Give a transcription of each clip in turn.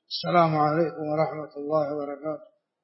السلام عليكم ورحمة الله وبركاته.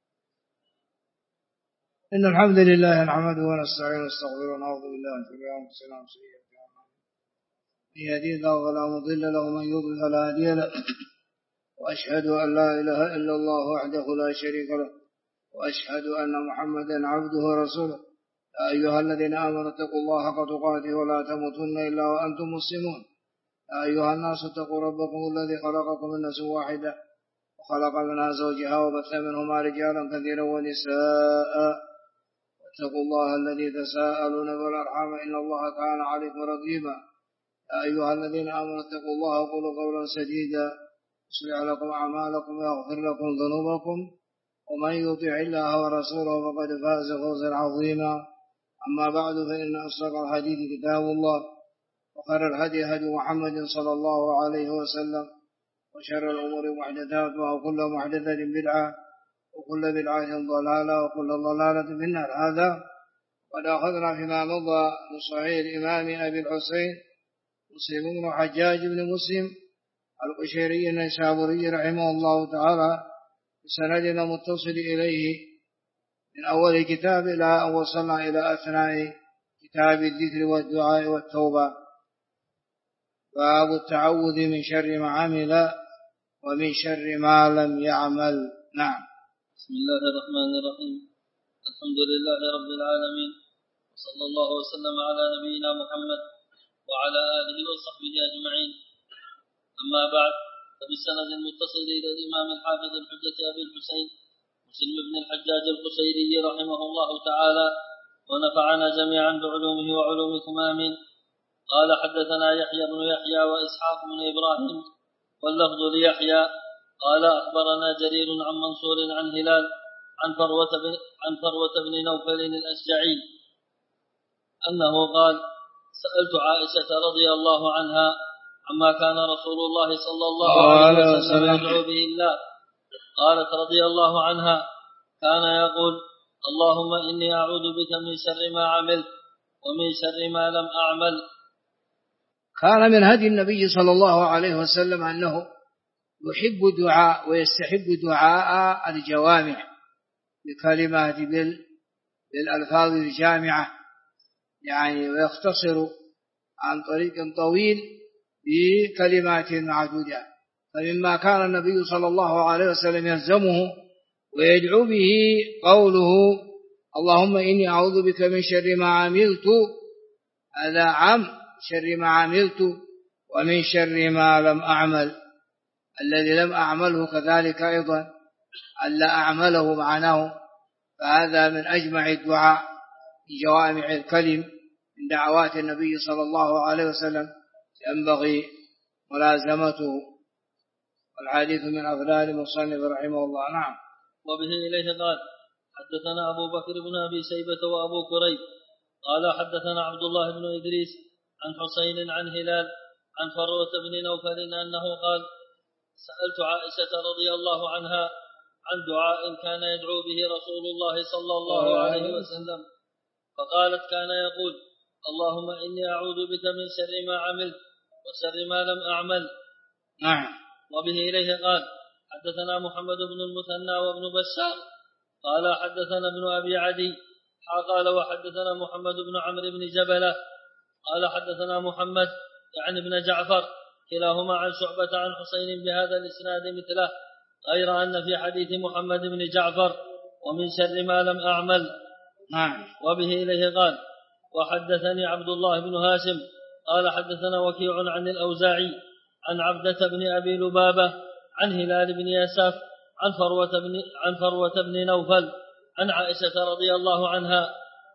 إن الحمد لله نحمده ونستعينه ونستغفره ونعوذ بالله من شرور أنفسنا ومن سيئات أعمالنا. من يهده الله فلا مضل له ومن يضلل فلا هادي له. وأشهد أن لا إله إلا الله وحده لا شريك له وأشهد أن محمدا عبده ورسوله. يا أيها الذين آمنوا اتقوا الله حق تقاته ولا تموتن إلا وأنتم مسلمون. يا أيها الناس اتقوا ربكم الذي خلقكم من نفس واحدة وخلق منها زوجها وبث منهما رجالا كثيرا ونساء. واتقوا الله الذي تساءلون بالأرحام إن الله كان عليكم رقيبا. يا أيها الذين آمنوا اتقوا الله وقولوا قولا سديدا يصلح لكم أعمالكم ويغفر لكم ذنوبكم ومن يطع الله ورسوله فقد فاز فوزا عظيما. أما بعد فإن أصدق الحديث كتاب الله وخير الهدي هدي محمد صلى الله عليه وسلم وشر الأمور محدثاتها وكل محدثة بدعة وكل بدعة ضلالة وكل ضلالة في النار. هذا قد أخذنا فيما مضى من صحيح الإمام أبي الحسين مسلم بن حجاج بن مسلم القشيري النيسابوري رحمه الله تعالى بسندنا متصل إليه من أول كتاب إلى أن وصلنا إلى أثناء كتاب الذكر والدعاء والتوبة. باب التعوذ من شر ما عمل ومن شر ما لم يعمل. نعم. بسم الله الرحمن الرحيم. الحمد لله رب العالمين وصلى الله وسلم على نبينا محمد وعلى آله وصحبه أجمعين. أما بعد، فبالسند المتصل إلى الإمام الحافظ الحجة أبي الحسين مسلم بن الحجاج القشيري رحمه الله تعالى ونفعنا جميعا بعلومه وعلومكم آمين. قال حدثنا يحيى بن يحيى وإسحاق بن إبراهيم واللفظ ليحيى قال أخبرنا جرير عن منصور عن هلال عن فروة بن نوفل الأشجعي أنه قال سألت عائشة رضي الله عنها عما كان رسول الله صلى الله عليه وسلم يدعو به الله. قالت رضي الله عنها كان يقول اللهم إني أعوذ بك من شر ما عملت ومن شر ما لم أعمل. كان من هدي النبي صلى الله عليه وسلم أنه يحب الدعاء ويستحب دعاء الجوامع بكلمات بالألفاظ الجامعة، يعني ويختصر عن طريق طويل بكلمات معدودة. فمما كان النبي صلى الله عليه وسلم يلزمه ويدعو به قوله اللهم إني أعوذ بك من شر ما عملت، هذا عام شر ما عملت ومن شر ما لم أعمل. الذي لم أعمله كذلك أيضا ألا أعمله معناه. فهذا من أجمع الدعاء بجوامع الكلم من دعوات النبي صلى الله عليه وسلم ينبغي ملازمته. والحديث من أفضال المصنف رحمه الله. نعم. وبه إليه قال حدثنا أبو بكر بن أبي شيبة وأبو كريب قال حدثنا عبد الله بن إدريس عن حسين عن هلال عن فروة بن نوفل أنه قال سألت عائشة رضي الله عنها عن دعاء كان يدعو به رسول الله صلى الله عليه وسلم فقالت كان يقول اللهم إني أعوذ بك من شر ما عملت وشر ما لم أعمل. نعم. وبه إليه قال حدثنا محمد بن المثنى وابن بشار قال حدثنا ابن أبي عدي قال وحدثنا محمد بن عمرو بن جبلة قال حدثنا محمد يعني ابن جعفر كلاهما عن شعبة عن حسين بهذا الإسناد مثله، غير أن في حديث محمد بن جعفر ومن شر ما لم أعمل. وبه إليه قال وحدثني عبد الله بن هاشم قال حدثنا وكيع عن الأوزاعي عن عبدة بن أبي لبابة عن هلال بن يساف عن فروة بن نوفل عن عائشة رضي الله عنها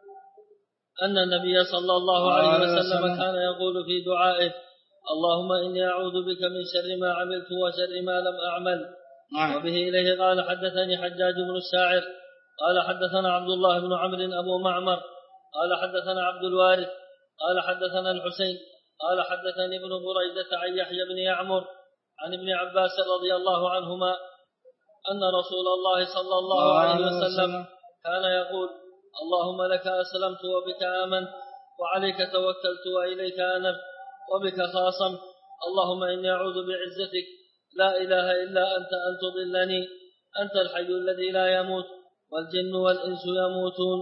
أن النبي صلى الله عليه وسلم كان يقول في دعائه اللهم إني أعوذ بك من شر ما عملت وشر ما لم أعمل. وبه إليه قال حدثني حجاج بن الشاعر قال حدثنا عبد الله بن عمرو أبو معمر قال حدثنا عبد الوارث قال حدثنا الحسين قال حدثني ابن بريدة عن يحيى بن يعمر عن ابن عباس رضي الله عنهما أن رسول الله صلى الله عليه وسلم كان يقول اللهم لك أسلمت وبك آمنت وعليك توكلت وإليك أنبت وبك خاصمت اللهم إني أعوذ بعزتك لا إله إلا أنت أن تضلني، أنت الحي الذي لا يموت والجن والإنس يموتون.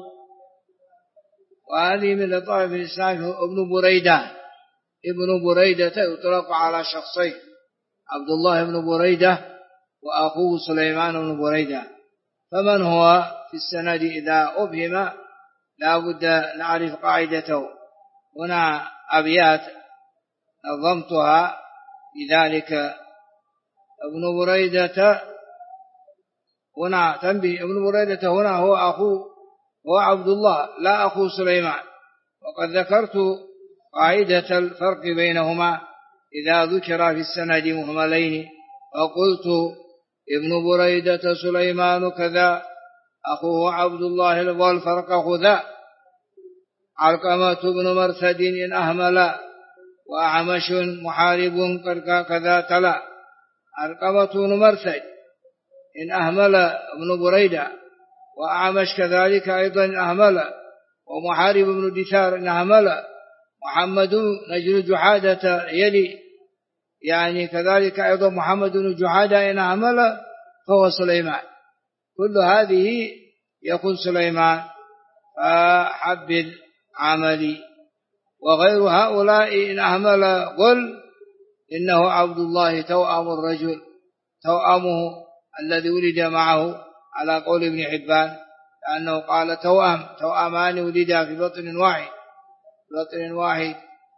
وهذه من لطائف الإسلام. ابن بريدة يطلق على شخصين، عبد الله بن بريدة وأخوه سليمان بن بريدة. فمن هو في السند إذا أبهم لا بد نعرف قاعدته. هنا أبيات نظمتها لذلك. ابن بريدة هنا تنبيه، ابن بريدة هنا هو عبد الله لا أخو سليمان. وقد ذكرت قاعدة الفرق بينهما إذا ذكر في السند مهملين، وقلت ابن بريدة سليمان كذا، أخوه عبد الله، والفرق خذا. علقمة بن مرثد إن أهمل، وأعمش محارب كذا تلا. علقمة بن مرثد إن أهمل ابن بريدة، وأعمش كذلك أيضا إن أهمل، ومحارب بن دثار إن أهمل، محمد نجل جحادة يلي يعني كذلك أيضا محمد بن جحادة إن أهمل فهو سليمان. كل هذه يكون سليمان، فحبذ عملي. وغير هؤلاء إن أهمل قل إنه عبد الله توأم الرجل، توأمه الذي ولد معه على قول ابن حبان، لأنه قال توأمان ولدا في بطن واحد.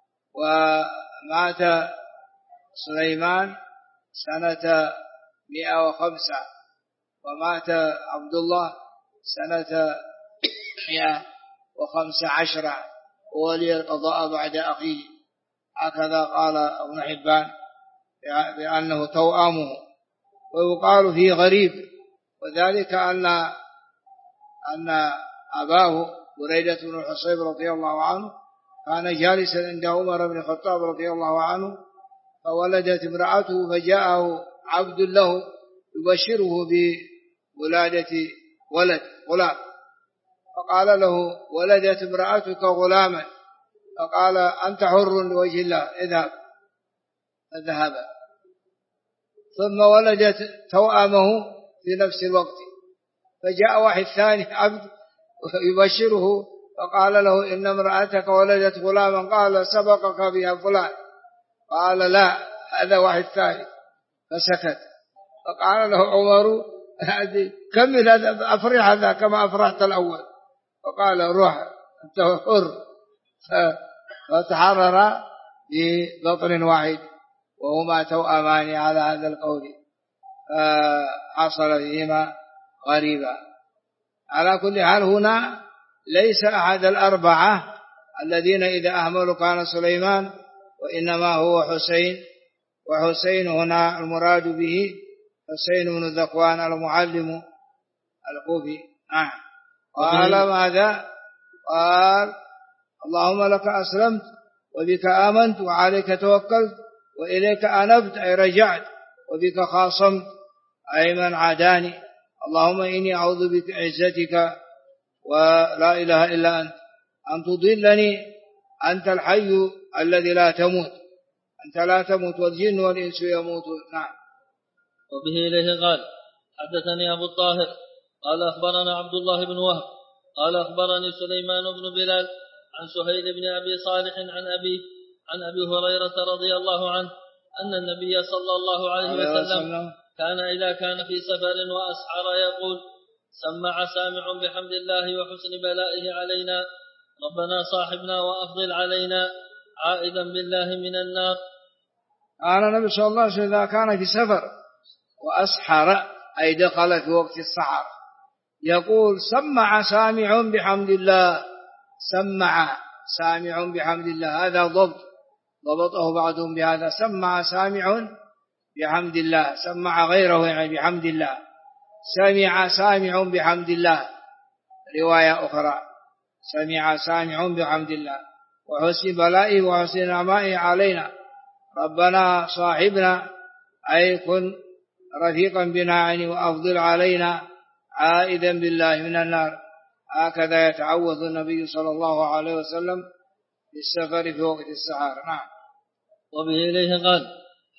ومات سليمان سنة 105، ومات عبد الله سنة 115، وولي القضاء بعد أخيه. هكذا قال ابن حبان بأنه توأمه. ويقال فيه غريب، وذلك أن أباه بريدة بن الحصيب رضي الله عنه كان جالسا عند عمر بن الخطاب رضي الله عنه، فولدت امرأته، فجاءه عبد له يبشره بولادة غلام، فقال له ولدت امرأتك غلاما، فقال أنت حر لوجه الله اذهب، فذهب. ثم ولدت توأمه في نفس الوقت، فجاء واحد ثاني عبد يبشره، فقال له إن امرأتك ولدت غلاما، قال سبقك بها فلان، قال لا هذا واحد ثاني، فسكت. فقال له عمر كمل هذا، أفرح هذا كما أفرحت الأول. فقال روح أنت حر، فتحرر ببطن واحد، وهما توأمان على هذا القول، حصل فيهما غريبا. على كل حال هنا ليس أحد الأربعة الذين إذا أهملوا كان سليمان، وإنما هو حسين. وحسين هنا المراد به حسين بن ذكوان المعلم الكوفي. قال ماذا؟ قال اللهم لك أسلمت وبك آمنت وعليك توكلت وإليك أنبت أي رجعت، وبك خاصمت أي من عاداني. اللهم إني أعوذ بك عزتك ولا إله إلا أنت أن تضلني، أنت الحي الذي لا تموت، أنت لا تموت والجن والإنس يموتون. نعم. وبه إليه قال حدثني أبو الطاهر قال أخبرنا عبد الله بن وهب قال أخبرني سليمان بن بلال عن سهيل بن أبي صالح عن أبي هريرة رضي الله عنه أن النبي صلى الله عليه وسلم كان إذا كان في سفر وأسحر يقول سمع سامع بحمد الله وحسن بلائه علينا، ربنا صاحبنا وأفضل علينا، عائدا بالله من النار. قال النبي صلى الله عليه وسلم إذا كان في سفر وأسحر أي دخل في وقت السحر يقول سمع سامع بحمد الله، سمع سامع بحمد الله، هذا ضبطه بعضهم بهذا، سمع سامع بحمد الله، سمع غيره يعني بحمد الله، سمع سامع بحمد الله. رواية أخرى سمع سامع بحمد الله وحسن بلائه وحسن نعمائه علينا، ربنا صاحبنا أي كن رفيقا بنا يعني وأفضل علينا، عائدا بالله من النار. هكذا يتعوذ النبي صلى الله عليه وسلم في السفر في وقت السحر. نعم. وبه إليه قال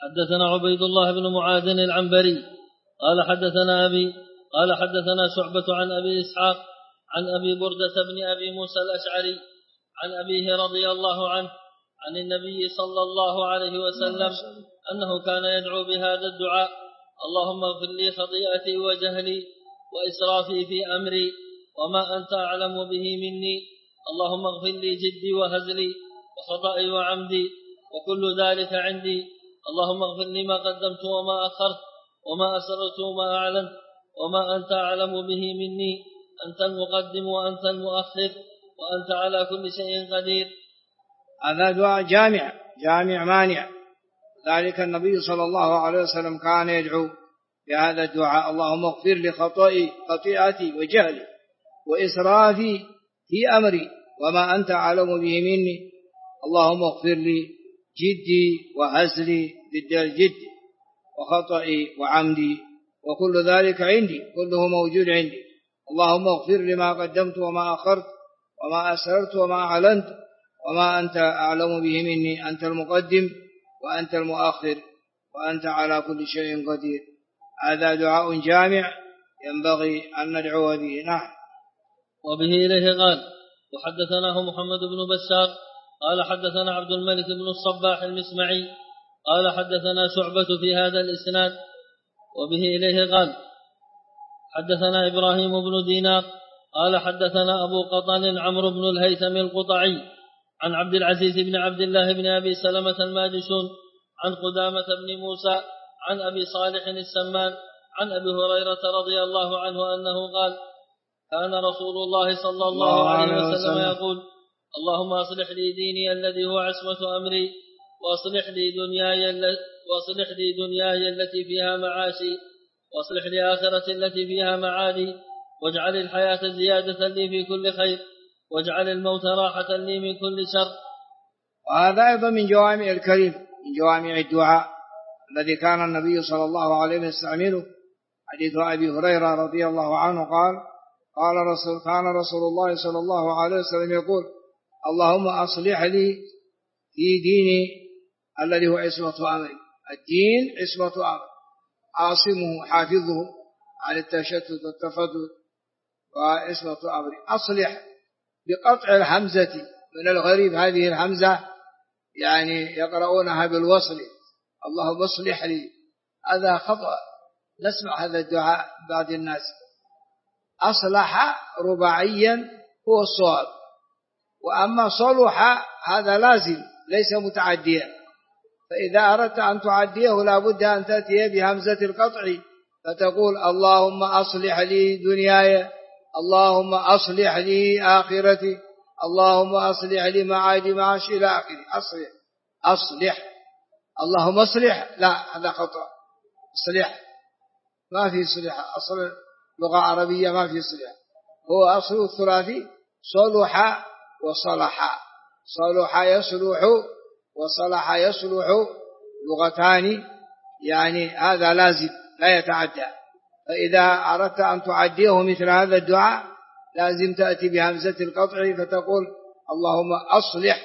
حدثنا عبيد الله بن معاذ العنبري قال حدثنا أبي قال حدثنا شعبة عن أبي إسحاق عن أبي بردة بن أبي موسى الأشعري عن أبيه رضي الله عنه عن النبي صلى الله عليه وسلم أنه كان يدعو بهذا الدعاء: اللهم اغفر لي خطيئتي وجهلي وإسرافي في أمري وما أنت أعلم به مني، اللهم اغفر لي جدي وهزلي وخطئي وعمدي وكل ذلك عندي، اللهم اغفر لي ما قدمت وما أخرت وما أسررت وما أعلنت وما أنت أعلم به مني، أنت المقدم وأنت المؤخر وأنت على كل شيء قدير. هذا دعاء جامع مانع. ذلك النبي صلى الله عليه وسلم كان يدعو بهذا الدعاء: اللهم اغفر لي خطيئتي وجهلي وإسرافي في أمري وما أنت أعلم به مني، اللهم اغفر لي جدي وهزلي ضد الجد وخطئي وعمدي وكل ذلك عندي، كله موجود عندي، اللهم اغفر لي ما قدمت وما أخرت وما أسررت وما أعلنت وما أنت أعلم به مني، أنت المقدم وأنت المؤخر وأنت على كل شيء قدير. هذا دعاء جامع ينبغي أن ندعو به. نعم. وبه إليه قال: وحدثناه محمد بن بشار قال حدثنا عبد الملك بن الصباح المسمعي قال حدثنا شعبة في هذا الإسناد. وبه إليه قال: حدثنا إبراهيم بن دينار قال حدثنا أبو قطن عمرو بن الهيثم القطعي عن عبد العزيز بن عبد الله بن أبي سلمة الماجشون عن قدامة بن موسى عن أبي صالح السمان عن أبي هريرة رضي الله عنه أنه قال: كان رسول الله صلى الله عليه وسلم يقول: اللهم أصلح لي ديني الذي هو عصمة أمري وأصلح لي دنياي التي فيها معاشي وأصلح لي آخرتي التي فيها معادي واجعل الحياة زيادة لي في كل خير واجعل الموت راحة لي من كل شر. وهذا أيضا من جوامع الكلم، من جوامع الدعاء الذي كان النبي صلى الله عليه وسلم يستعمله. حديث أبي هريرة رضي الله عنه قال: كان رسول الله صلى الله عليه وسلم يقول: اللهم أصلح لي في ديني الذي هو عصمة أمري. الدين عصمة أمر، عاصمه حافظه عن التشتت والتفضل وعصمة أمري. أصلح بقطع الحمزة من الغريب، هذه الحمزة يعني يقرؤونها بالوصل، اللهم اصلح لي، هذا خطأ. نسمع هذا الدعاء بعض الناس. أصلح رباعيا هو الصواب، وأما صلح هذا لازم ليس متعديا، فإذا أردت أن تعديه لابد أن تأتي بهمزة القطع فتقول: اللهم أصلح لي دنياي، اللهم أصلح لي آخرتي، اللهم أصلح لي معادي معاش إلى آخره. أصلح اللهم أصلح، لا، هذا خطأ. أصلح ما في صلح، أصل لغة عربية ما في صلح، هو أصل الثلاثي صلح وصلح، صلح يصلح وصلح يصلح، لغتان، يعني هذا لازم لا يتعدى. فإذا أردت أن تعديه مثل هذا الدعاء لازم تأتي بهمزة القطع فتقول: اللهم أصلح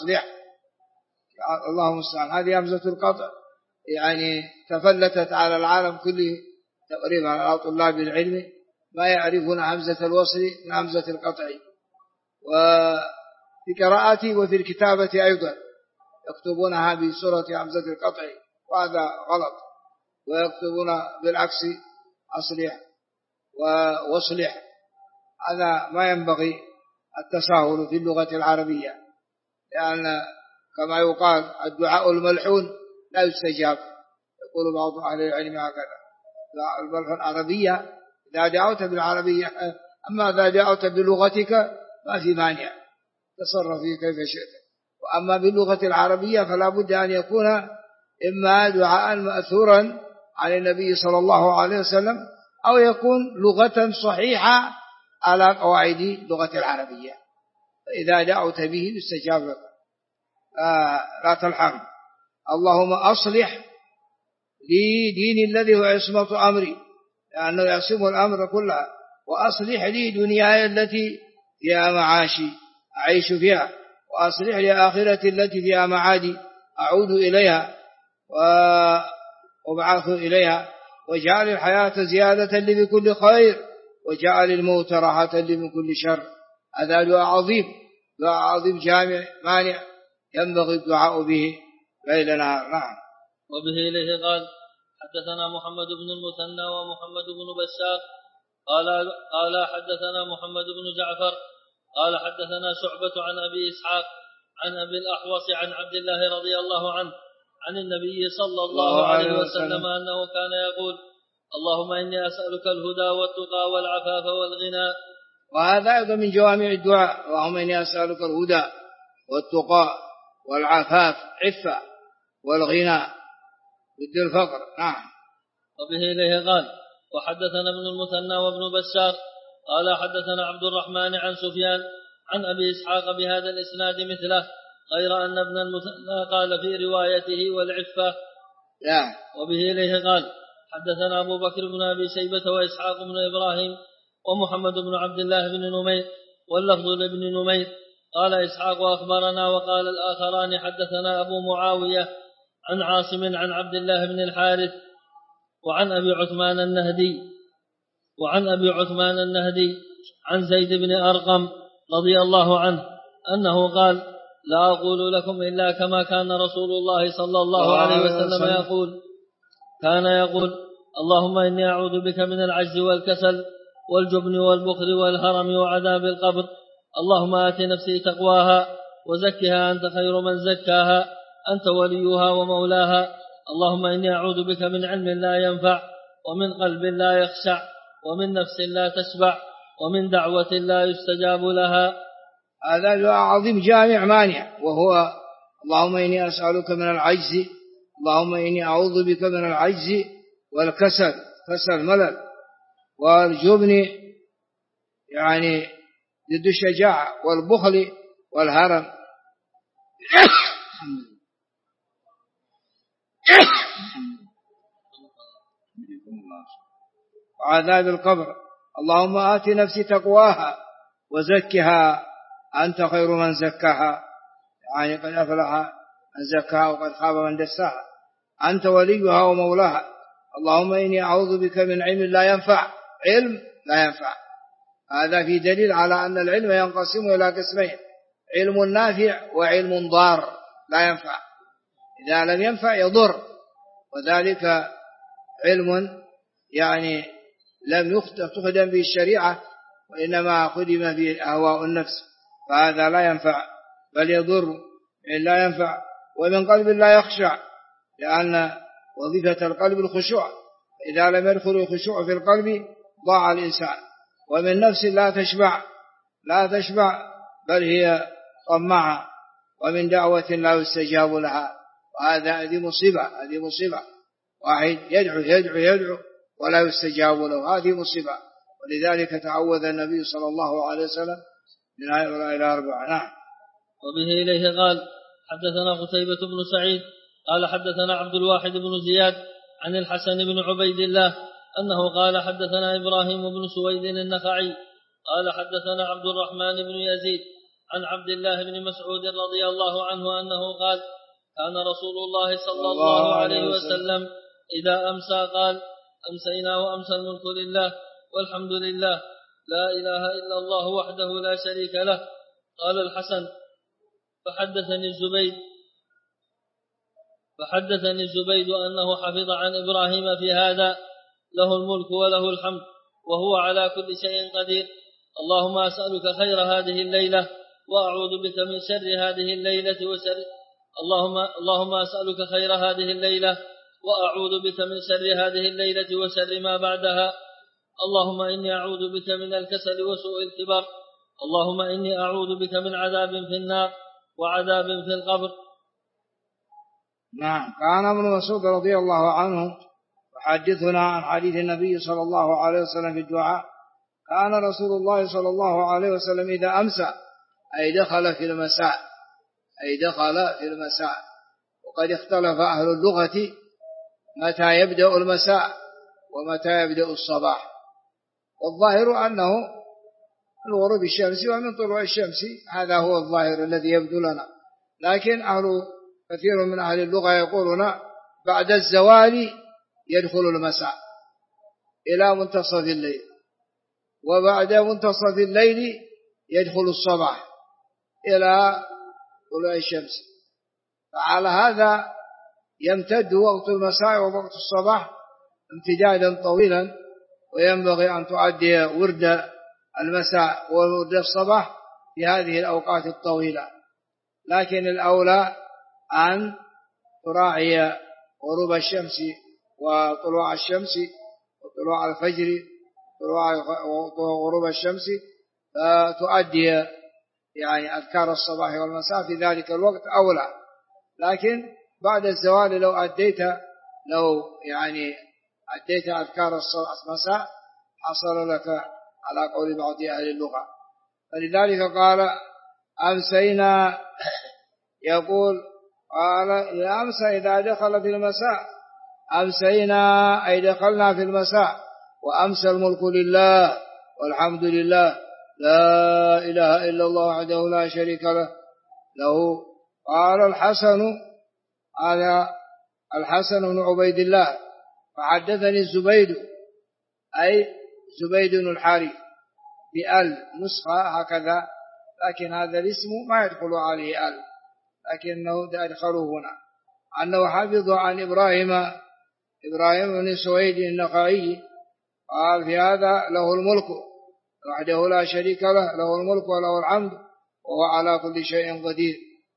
اللهم استعان. هذه همزة القطع يعني تفلتت على العالم كله تقريبا، على طلاب العلم ما يعرفون همزة الوصل من همزة القطع. وفي قراءتي وفي الكتابة أيضا يكتبونها بصورة همزة القطع، وهذا غلط، ويكتبون بالعكس: أصلح واصلح. هذا ما ينبغي التساهل في اللغة العربية، لأن كما يقال: الدعاء الملحون لا يستجاب، يقول بعض أهل العلم هكذا. الملحون عربية إذا دعوت بالعربية، أما إذا دعوت بلغتك ما في مانع، تصرف فيه كيف شئت. وأما باللغة العربية فلا بد أن يكون إما دعاء مأثورا عن النبي صلى الله عليه وسلم، أو يكون لغة صحيحة على قواعد اللغة العربية، فإذا دعوت به يستجاب لك. لا تلحن. اللهم أصلح لي ديني الذي هو عصمة أمري، لأنه يعصم الأمر كلها، وأصلح لي دنياي التي فيها معاشي أعيش فيها، وأصلح لي آخرتي التي فيها معادي أعود إليها، وابعثوا إليها، وجعل الحياة زيادة لي بكل خير، وجعل الموت راحة لي من كل شر. هذا دعاء عظيم، دعاء عظيم جامع مانع ينبغي الدعاء به ليل نهار. نعم. وبه إليه قال حدثنا محمد بن المثنى ومحمد بن بشار قال حدثنا محمد بن جعفر قال حدثنا شعبة عن أبي إسحاق عن أبي الأحوص عن عبد الله رضي الله عنه عن النبي صلى الله عليه وسلم أنه كان يقول اللهم إني أسألك الهدى والتقى والعفاف والغنى. وهذا أيضا من جوامع الدعاء، اللهم إني أسألك الهدى والتقى والعفاف عفة والغنى ضد الفقر. نعم. وبه إليه قال وحدثنا ابن المثنى وابن بشار قال حدثنا عبد الرحمن عن سفيان عن أبي إسحاق بهذا الإسناد مثله، غير أن ابن المثنى قال في روايته والعفة. وبه إليه قال حدثنا أبو بكر بن أبي شيبة وإسحاق بن إبراهيم ومحمد بن عبد الله بن نمير واللفظ لابن نمير قال إسحاق أخبرنا، وقال الآخران حدثنا أبو معاوية عن عاصم عن عبد الله بن الحارث وعن أبي عثمان النهدي عن زيد بن أرقم رضي الله عنه أنه قال لا أقول لكم إلا كما كان رسول الله صلى الله عليه وسلم يقول، كان يقول اللهم إني أعوذ بك من العجز والكسل والجبن والبخل والهرم وعذاب القبر، اللهم آت نفسي تقواها وزكها أنت خير من زكاها أنت وليها ومولاها، اللهم إني أعوذ بك من علم لا ينفع ومن قلب لا يخشع ومن نفس لا تشبع ومن دعوة لا يستجاب لها. هذا دعاء عظيم جامع مانع، وهو اللهم إني أسألك من العجز، اللهم إني أعوذ بك من العجز والكسل، كسل ملل، والجبن يعني ضد الشجاعة، والبخل والهرم وعذاب القبر، اللهم آت نفسي تقواها وزكها أنت خير من زكاها، يعني قد أفلح من زكاها وقد خاب من دساها، أنت وليها ومولاها، اللهم إني أعوذ بك من علم لا ينفع، علم لا ينفع. هذا في دليل على أن العلم ينقسم إلى قسمين، علم نافع وعلم ضار لا ينفع، إذا لم ينفع يضر، وذلك علم يعني لم تخدم به الشريعة وإنما خدم به أهواء النفس، فهذا لا ينفع بل يضر إن لا ينفع. ومن قلب لا يخشع، لأن وظيفة القلب الخشوع، إذا لم يدخل الخشوع في القلب ضاع الإنسان. ومن نفس لا تشبع بل هي طماعة، ومن دعوة لا يستجاب لها، هذه مصيبة، واحد يدعو ولا يستجاب له، هذه مصيبة. ولذلك تعوذ النبي صلى الله عليه وسلم من هؤلاء الأربعة. نعم. وبه إليه قال حدثنا قتيبة بن سعيد قال حدثنا عبد الواحد بن زياد عن الحسن بن عبيد الله أنه قال حدثنا إبراهيم بن سويد النخعي قال حدثنا عبد الرحمن بن يزيد عن عبد الله بن مسعود رضي الله عنه أنه قال كان رسول الله صلى الله عليه وسلم إذا أمسى قال أمسينا وأمسى الملك لله والحمد لله لا إله إلا الله وحده لا شريك له. قال الحسن فحدثني الزبيد أنه حفظ عن إبراهيم في هذا له الملك وله الحمد وهو على كل شيء قدير، اللهم أسألك خير هذه الليلة وأعوذ بك من شر هذه الليلة وشر اللهم أسألك خير هذه الليلة وأعوذ بك من شر هذه الليلة وشر ما بعدها، اللهم إني أعوذ بك من الكسل وسوء الكبر، اللهم إني أعوذ بك من عذاب في النار وعذاب في القبر. نعم. كان ابن مسعود رضي الله عنه يحدثنا عن حديث النبي صلى الله عليه وسلم في الدعاء، كان رسول الله صلى الله عليه وسلم إذا أمسى أي دخل في المساء، وقد اختلف أهل اللغة متى يبدأ المساء ومتى يبدأ الصباح، والظاهر أنه من غروب الشمس ومن طلوع الشمس، هذا هو الظاهر الذي يبدو لنا، لكن كثير من أهل اللغة يقولون بعد الزوال يدخل المساء إلى منتصف الليل، وبعد منتصف الليل يدخل الصباح إلى طلوع الشمس. فعلى هذا يمتد وقت المساء ووقت الصباح امتدادا طويلا، وينبغي أن تؤدي ورد المساء وورد الصباح في هذه الأوقات الطويلة. لكن الأولى أن تراعي غروب الشمس وطلوع الشمس وطلوع الفجر وغروب الشمس، فتؤدي يعني أذكار الصباح والمساء في ذلك الوقت أولى. لكن بعد الزوال لو أديت أذكار المساء حصل لك على قول بعض أهل اللغة. فلذلك قال أمسينا، يقول قال يا أمسى إذا دخل في المساء، أمسينا أي دخلنا في المساء، وأمسى الملك لله والحمد لله لا إله إلا الله وحده لا شريك له. قال الحسن، هذا الحسن بن عبيد الله، فحدثني الزبيد أي زبيد بن الحارث بأل نسخة هكذا، لكن هذا الاسم ما يدخل عليه أل، لكنه أدخله هنا، أنه حفظ عن إبراهيم بن سويد النخعي قال في هذا له الملك وحده لا شريك له الملك وله الحمد وهو على كل شيء قدير.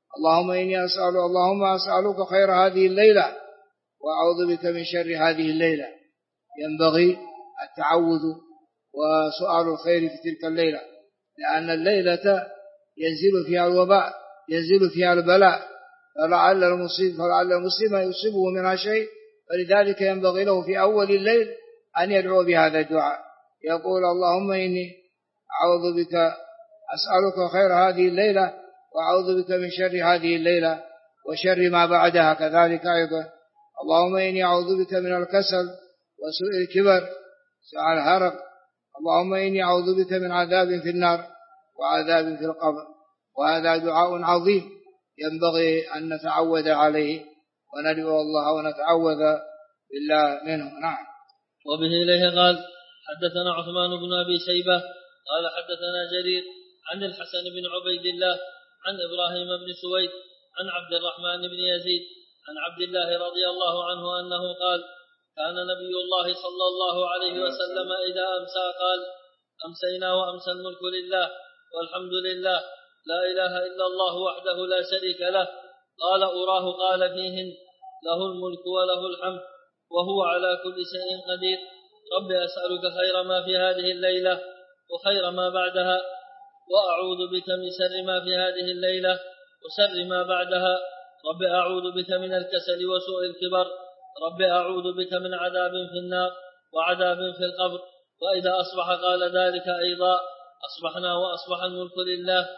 اللهم أسألك خير هذه الليلة وأعوذ بك من شر هذه الليلة. ينبغي التعوذ وسؤال الخير في تلك الليلة، لأن الليلة ينزل فيها الوباء، ينزل فيها البلاء، فلعل المسلم يصيبه منها شيء، فلذلك ينبغي له في أول الليل أن يدعو بهذا الدعاء، يقول اللهم إني أعوذ بك أسألك خير هذه الليلة وأعوذ بك من شر هذه الليلة وشر ما بعدها كذلك أيضا. اللهم إني أعوذ بك من الكسل وسوء الكبر سوء الهرق. اللهم إني أعوذ بك من عذاب في النار وعذاب في القبر. وهذا دعاء عظيم ينبغي أن نتعوذ عليه وندعو الله ونتعوذ بالله منه. نعم. وبه إليه قال حدثنا عثمان بن أبي شيبة قال حدثنا جرير عن الحسن بن عبيد الله عن إبراهيم بن سويد عن عبد الرحمن بن يزيد عن عبد الله رضي الله عنه أنه قال كان نبي الله صلى الله عليه وسلم إذا أمسى قال أمسينا وأمسى الملك لله والحمد لله لا إله إلا الله وحده لا شريك له. قال أراه قال فيهن له الملك وله الحمد وهو على كل شيء قدير. رب أسألك خير ما في هذه الليلة وخير ما بعدها، وأعوذ بك من شر ما في هذه الليلة وشر ما بعدها. رب أعوذ بك من الكسل وسوء الكبر. رب أعوذ بك من عذاب في النار وعذاب في القبر. وإذا أصبح قال ذلك أيضا أصبحنا وأصبح الملك لله.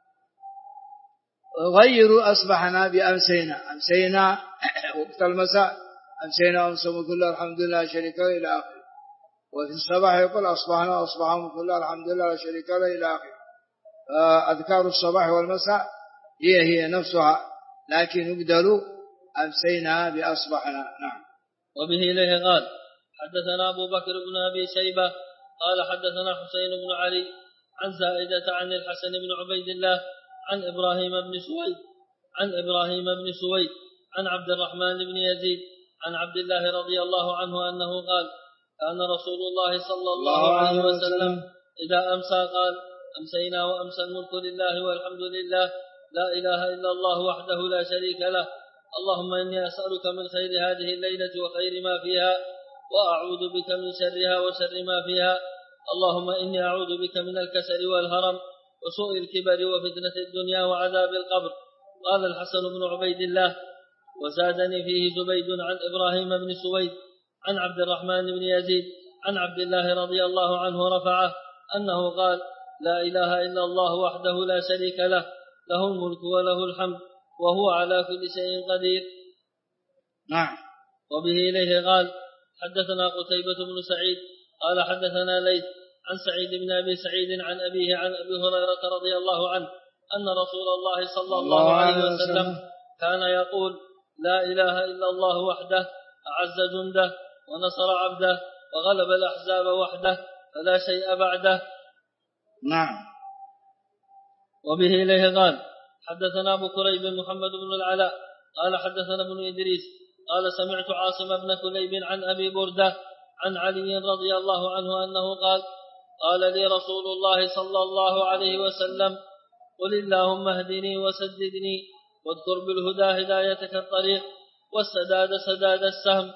غيروا أصبحنا بأمسينا، أمسينا وقت المساء، أمسينا وأمسوا كل الحمد لله شريك له إلى آخره. وفي الصباح يقول أصبحنا وأصبحنا كل الحمد لله شريك له إلى آخره. أذكار الصباح والمساء هي نفسها، لكن يبدل أمسينا بأصبحنا. نعم. وبه إليه قال حدثنا أبو بكر بن أبي شيبة قال حدثنا حسين بن علي عن زائدة عن الحسن بن عبيد الله عن إبراهيم بن سويد عن عبد الرحمن بن يزيد عن عبد الله رضي الله عنه أنه قال كان رسول الله صلى الله عليه وسلم إذا أمسى قال أمسينا وأمسى الملك لله والحمد لله لا إله إلا الله وحده لا شريك له. اللهم إني أسألك من خير هذه الليلة وخير ما فيها، وأعوذ بك من شرها وشر ما فيها. اللهم إني أعوذ بك من الكسل والهرم وسوء الكبر وفتنة الدنيا وعذاب القبر. قال الحسن بن عبيد الله وزادني فيه زبيد عن إبراهيم بن سويد عن عبد الرحمن بن يزيد عن عبد الله رضي الله عنه رفعه أنه قال لا إله إلا الله وحده لا شريك له له الملك وله الحمد وهو على كل شيء قدير. نعم. وبه إليه قال حدثنا قتيبة بن سعيد قال حدثنا ليث عن سعيد بن أبي سعيد عن أبيه عن أبي هريرة رضي الله عنه أن رسول الله صلى الله عليه وسلم كان يقول لا إله إلا الله وحده أعز جنده ونصر عبده وغلب الأحزاب وحده فلا شيء بعده. نعم. وبه إليه قال حدثنا أبو كريب محمد بن العلاء قال حدثنا ابن إدريس قال سمعت عاصم بن كليب عن أبي بردة عن علي رضي الله عنه أنه قال لي رسول الله صلى الله عليه وسلم قل اللهم اهدني وسددني واذكر بالهدى هدايتك الطريق والسداد سداد السهم.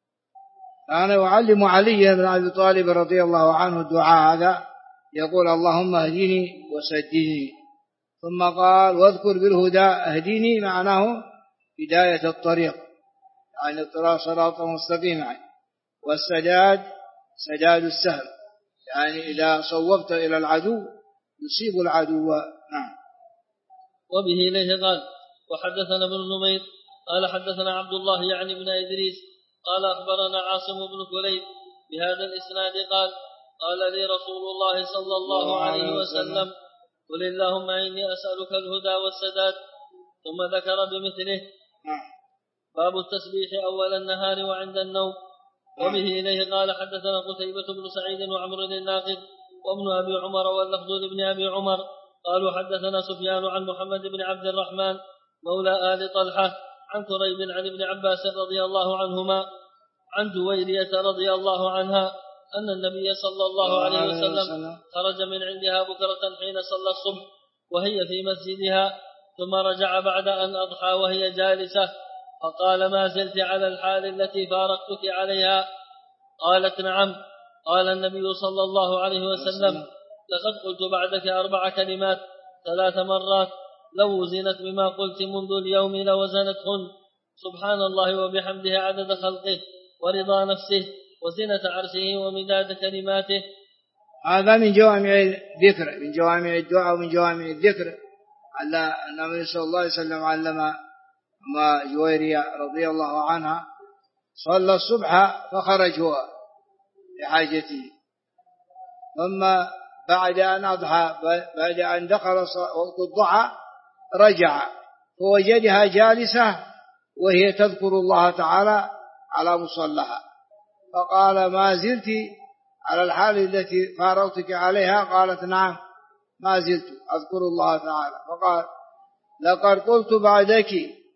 أنا أعلم علي بن أبي طالب رضي الله عنه الدعاء هذا، يقول اللهم اهدني وسددني، ثم قال واذكر بالهدى، اهدني معناه هداية الطريق يعني اضطرار صراط مستقيم، والسداد سداد السهم يعني إذا صوبت إلى العدو يصيب العدو. نعم. وبه إليه قال وحدثنا ابن نمير قال حدثنا عبد الله يعني بن إدريس قال أخبرنا عاصم بن كليب بهذا الإسناد قال لي رسول الله صلى الله عليه وسلم قل اللهم إني أسألك الهدى والسداد، ثم ذكر بمثله. باب التسبيح أول النهار وعند النوم. وبه إليه قال حدثنا قتيبة بن سعيد وعمر الناقد وابن أبي عمر واللفظ لابن أبي عمر قالوا حدثنا سفيان عن محمد بن عبد الرحمن مولى آل طلحة عن كريب عن ابن عباس رضي الله عنهما عن جويرية رضي الله عنها أن النبي صلى الله عليه وسلم خرج من عندها بكرة حين صلى الصبح وهي في مسجدها، ثم رجع بعد أن أضحى وهي جالسة، فقال ما زلت على الحال التي فارقتك عليها؟ قالت نعم. قال النبي صلى الله عليه وسلم لقد قلت بعدك 4 كلمات 3 مرات لو وزنت بما قلت منذ اليوم لوزنتهن، سبحان الله وبحمده عدد خلقه ورضا نفسه وزنة عرشه ومداد كلماته. هذا من جوامع الذكر، من جوامع الدعاء ومن جوامع الذكر. النبي صلى الله عليه وسلم علم ما جويرية رضي الله عنها صلى الصبح فخرج هو لحاجته، ثم بعد أن أضحى بعد أن دخل وقت الضحى رجع فوجدها جالسة وهي تذكر الله تعالى على مصلها، فقال ما زلت على الحال التي فارقتك عليها؟ قالت نعم ما زلت أذكر الله تعالى. فقال لقد قلت بعدك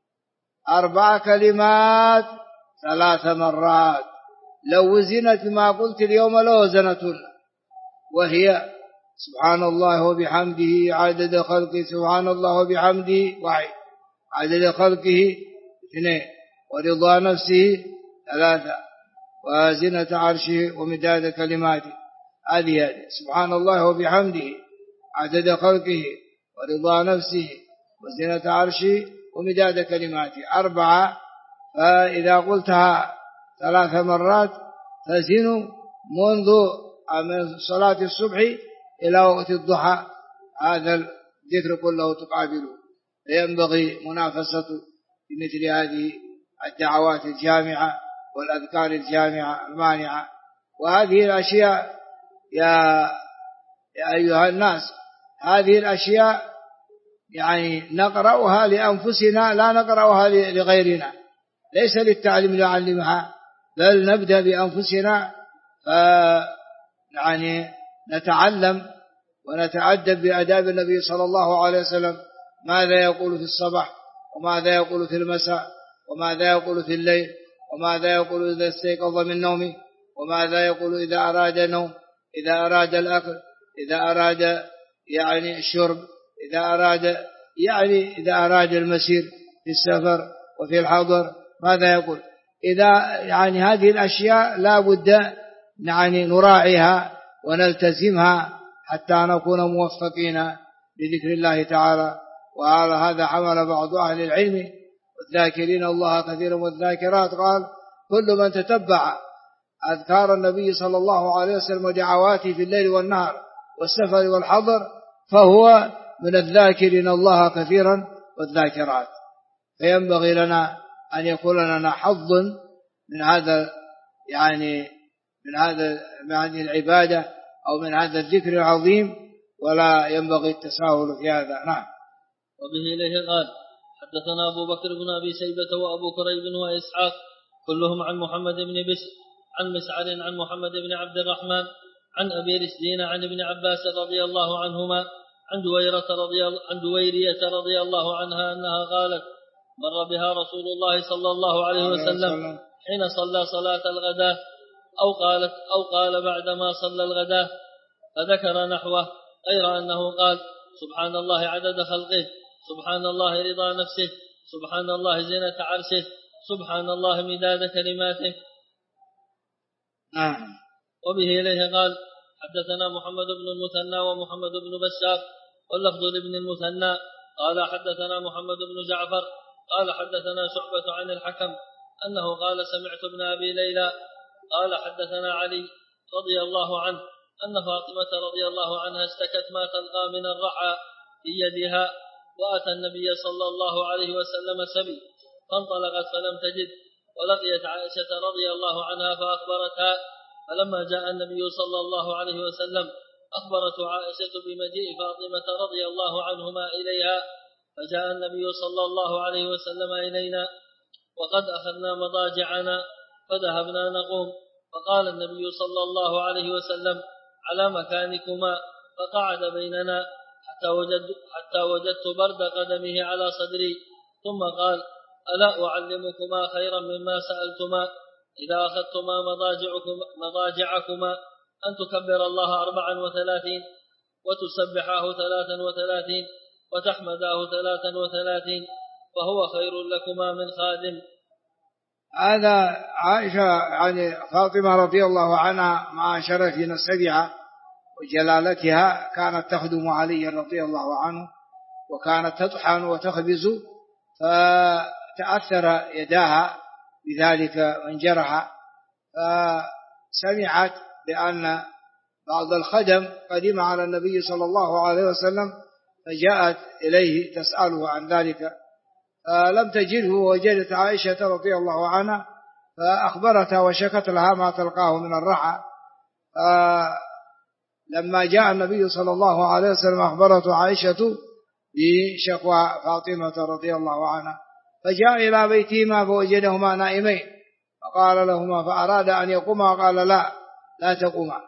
4 كلمات 3 مرات لو وزنت ما قلت اليوم لوزنتهن، وهي سبحان الله وبحمده عدد خلقه، سبحان الله وبحمده 1 عدد خلقه 2 ورضا نفسه 3 وزنة عرشه ومداد كلماته. هذه سبحان الله وبحمده عدد خلقه ورضا نفسه وزنة عرشه ومداد كلماته 4، فإذا قلتها 3 مرات تزن منذ من صلاة الصبح إلى وقت الضحى، هذا الذكر كله تقابله. فينبغي منافسة بمثل هذه الدعوات الجامعة والأذكار الجامعة المانعة. وهذه الأشياء يا أيها الناس، هذه الأشياء يعني نقرأها لأنفسنا لا نقرأها لغيرنا، ليس للتعليم لنعلمها، بل نبدأ بأنفسنا يعني نتعلم ونتأدب بآداب النبي صلى الله عليه وسلم، ماذا يقول في الصباح وماذا يقول في المساء وماذا يقول في الليل وماذا يقول إذا استيقظ من نومه وماذا يقول إذا أراد النوم، إذا أراد الأكل، إذا أراد يعني الشرب، إذا أراد المسير في السفر وفي الحضر ماذا يقول. إذا يعني هذه الأشياء لا بد يعني نراعيها ونلتزمها حتى نكون موفقين بذكر الله تعالى. وهذا حمل بعض أهل العلم والذاكرين الله كثيرا والذاكرات، قال كل من تتبع أذكار النبي صلى الله عليه وسلم ودعواته في الليل والنهار والسفر والحضر فهو من الذاكرين الله كثيرا والذاكرات. فينبغي لنا أن يكون لنا حظ من هذا من هذه العبادة أو من هذا الذكر العظيم، ولا ينبغي التساهل في هذا. نعم. وبه إليه قال حدثنا أبو بكر بن أبي شيبة وأبو كريب وإسحاق كلهم عن محمد بن بشر عن مسعر عن محمد بن عبد الرحمن عن أبي رشدين عن ابن عباس رضي الله عنهما عن دويرية رضي الله عنها أنها قالت مر بها رسول الله صلى الله عليه وسلم حين صلى صلاة الغداة أو قال بعدما صلى الغداة فذكر نحوه غير أنه قال سبحان الله عدد خلقه سبحان الله رضا نفسه سبحان الله زينة عرشه سبحان الله مداد كلماته. وبه إليه قال حدثنا محمد بن المثنى ومحمد بن بشار واللفظ لابن المثنى قال حدثنا محمد بن جعفر قال حدثنا شعبة عن الحكم أنه قال سمعت ابن أبي ليلى قال حدثنا علي رضي الله عنه أن فاطمة رضي الله عنها اشتكت ما تلقى من الرحى في يدها وأتى النبي صلى الله عليه وسلم سبي فانطلقت فلم تجد ولقيت عائشة رضي الله عنها فأخبرتها فلما جاء النبي صلى الله عليه وسلم أخبرت عائشة بمجيء فاطمة رضي الله عنهما إليها فجاء النبي صلى الله عليه وسلم إلينا وقد أخذنا مضاجعنا فذهبنا نقوم فقال النبي صلى الله عليه وسلم على مكانكما فقعد بيننا حتى وجدت برد قدمه على صدري ثم قال ألا أعلمكما خيرا مما سألتما إذا أخذتما مضاجعكما أن تكبر الله 34 وتسبحاه 33 وتحمداه 33 فهو خير لكما من خادم. هذا عائشة يعني فاطمة رضي الله عنها مع شرف نسبها وجلالتها كانت تخدم علي رضي الله عنه وكانت تطحن وتخبز فتأثر يداها بذلك وانجرح فسمعت بأن بعض الخدم قدم على النبي صلى الله عليه وسلم فجاءت إليه تسأله عن ذلك فلم تجده ووجدت عائشة رضي الله عنها فأخبرتها وشكت لها ما تلقاه من الرحى. لما جاء النبي صلى الله عليه وسلم أخبرته عائشة بشكوى فاطمة رضي الله عنها فجاء إلى بيتهما فوجدهما نائمين فقال لهما فأراد أن يقوما قال لا تقوما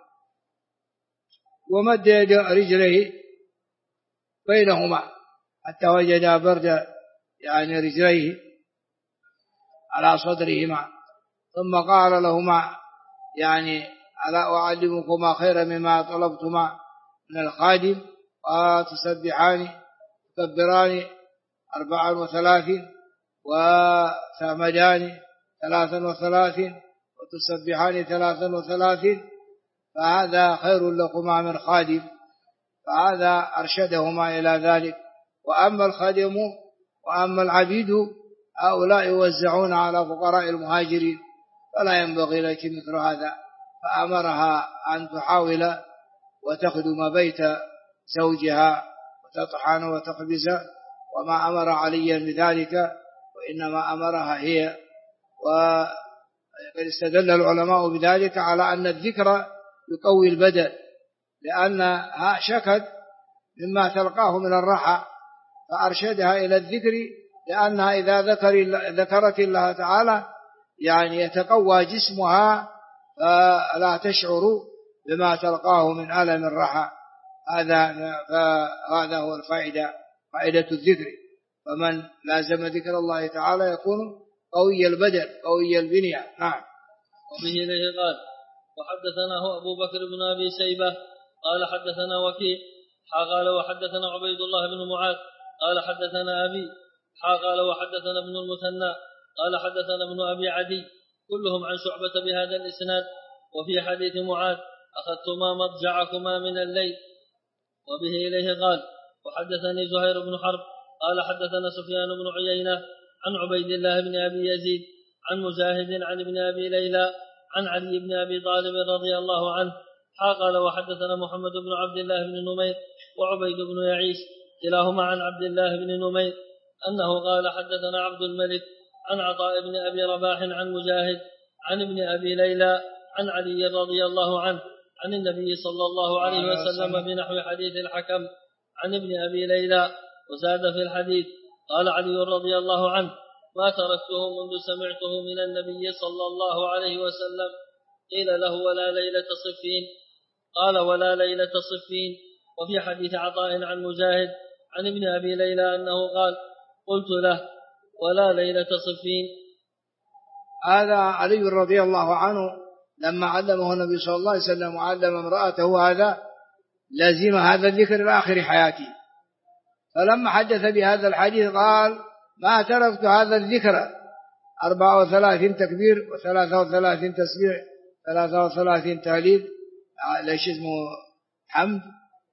ومد رجليه بينهما حتى وجد برد يعني رجليه على صدرهما ثم قال لهما يعني ألا أعلمكما خيرا مما طلبتما من الخادم وتسبحان تكبران 34 وتحمدان 33 وتسبحان 33 فهذا خير لكما من خادم فهذا أرشدهما إلى ذلك. وأما الخادم وأما العبيد هؤلاء يوزعون على فقراء المهاجرين فلا ينبغي لك مثل هذا فأمرها أن تحاول وتخدم بيت زوجها وتطحن وتخبز وما أمر عليا بذلك وإنما أمرها هي. وقد استدل العلماء بذلك على أن الذكر يقوي البدن لأنها شكت مما تلقاه من الرحى فأرشدها إلى الذكر لأنها إذا ذكرت الله تعالى يعني يتقوى جسمها فلا تشعر بما تلقاه من ألم الرحى. هذا هو فائدة الذكر فمن لازم ذكر الله تعالى يكون قوي البدن قوي البنية. نعم. وبه إليه قال وحدثناه أبو بكر بن أبي شيبة قال حدثنا وكيع قال وحدثنا عبيد الله بن معاذ قال حدثنا أبي قال وحدثنا ابن المثنى قال حدثنا ابن أبي عدي كلهم عن شعبة بهذا الإسناد. وفي حديث معاذ أخذتما مضجعكما من الليل. وبه إليه قال وحدثني زهير بن حرب قال حدثنا سفيان بن عيينة عن عبيد الله بن أبي يزيد عن مجاهد عن ابن أبي ليلى عن علي بن أبي طالب رضي الله عنه قال وحدثنا محمد بن عبد الله بن نمير وعبيد بن يعيش كلاهما عن عبد الله بن نمير أنه قال حدثنا عبد الملك عن عطاء بن أبي رباح عن مجاهد عن ابن أبي ليلى عن علي رضي الله عنه عن النبي صلى الله عليه وسلم بنحو حديث الحكم عن ابن أبي ليلى وزاد في الحديث قال علي رضي الله عنه: ما تركته منذ سمعته من النبي صلى الله عليه وسلم. قيل له: ولا ليلة صفين؟ قال: ولا ليلة صفين. وفي حديث عطاء عن مجاهد عن ابن أبي ليلى أنه قال: قلت له: ولا ليلة صفين. هذا علي رضي الله عنه لما علمه النبي صلى الله عليه وسلم وعلم امرأته هذا لازم هذا الذكر إلى آخر حياته، فلما حدث بهذا الحديث قال: ما تركت هذا الذكر 34 تكبير و33 تسبيح 33 تهليل ليش اسمه حمد،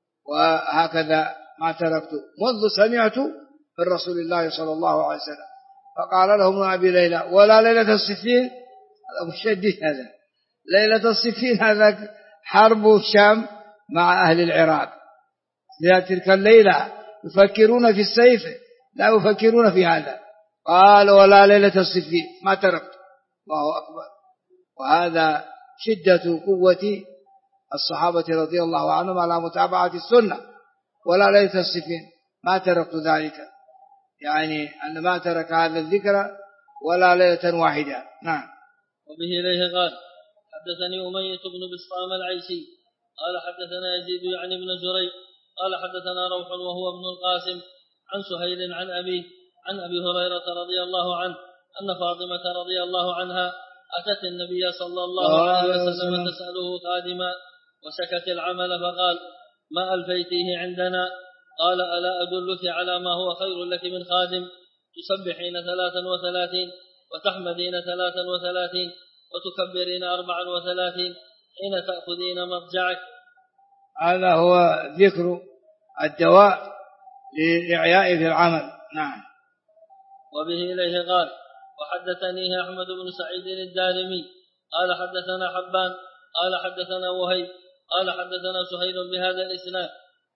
وهكذا ما تركت منذ سمعت من رسول الله صلى الله عليه وسلم. فقال له ابن أبي ليلى: ولا ليلة الصفين؟ هذا مشدد، هذا ليلة الصفين هذا حرب الشام مع أهل العراق، في تلك الليلة يفكرون في السيف لا يفكرون في هذا. قال: ولا ليلة الصفين ما تركت. الله أكبر. وهذا شدة قوة الصحابة رضي الله عنهم على متابعة السنة. ولا ليلة الصفين ما تركت ذلك، يعني أن ما ترك هذا الذكر ولا ليلة واحدة. نعم. وبه إليه قال: حدثني أمية بن بسطام العيسي قال حدثنا يزيد يعني ابن زريع قال حدثنا روح وهو ابن القاسم عن سهيل عن أبيه عن أبي هريرة رضي الله عنه أن فاطمة رضي الله عنها أتت النبي صلى الله عليه وسلم تسأله خادما وشكت العمل فقال: ما ألفيتيه عندنا؟ قال: ألا أدلك على ما هو خير لك من خادم؟ تسبحين 33 وتحمدين 33 وتكبرين 34 حين تأخذين مضجعك. هذا هو ذكر الدواء لإعياء في العمل. نعم. وبه إليه قال: وحدثنيه أحمد بن سعيد الدارمي قال حدثنا حبان قال حدثنا وهيب قال حدثنا سهيل بهذا الإسناد.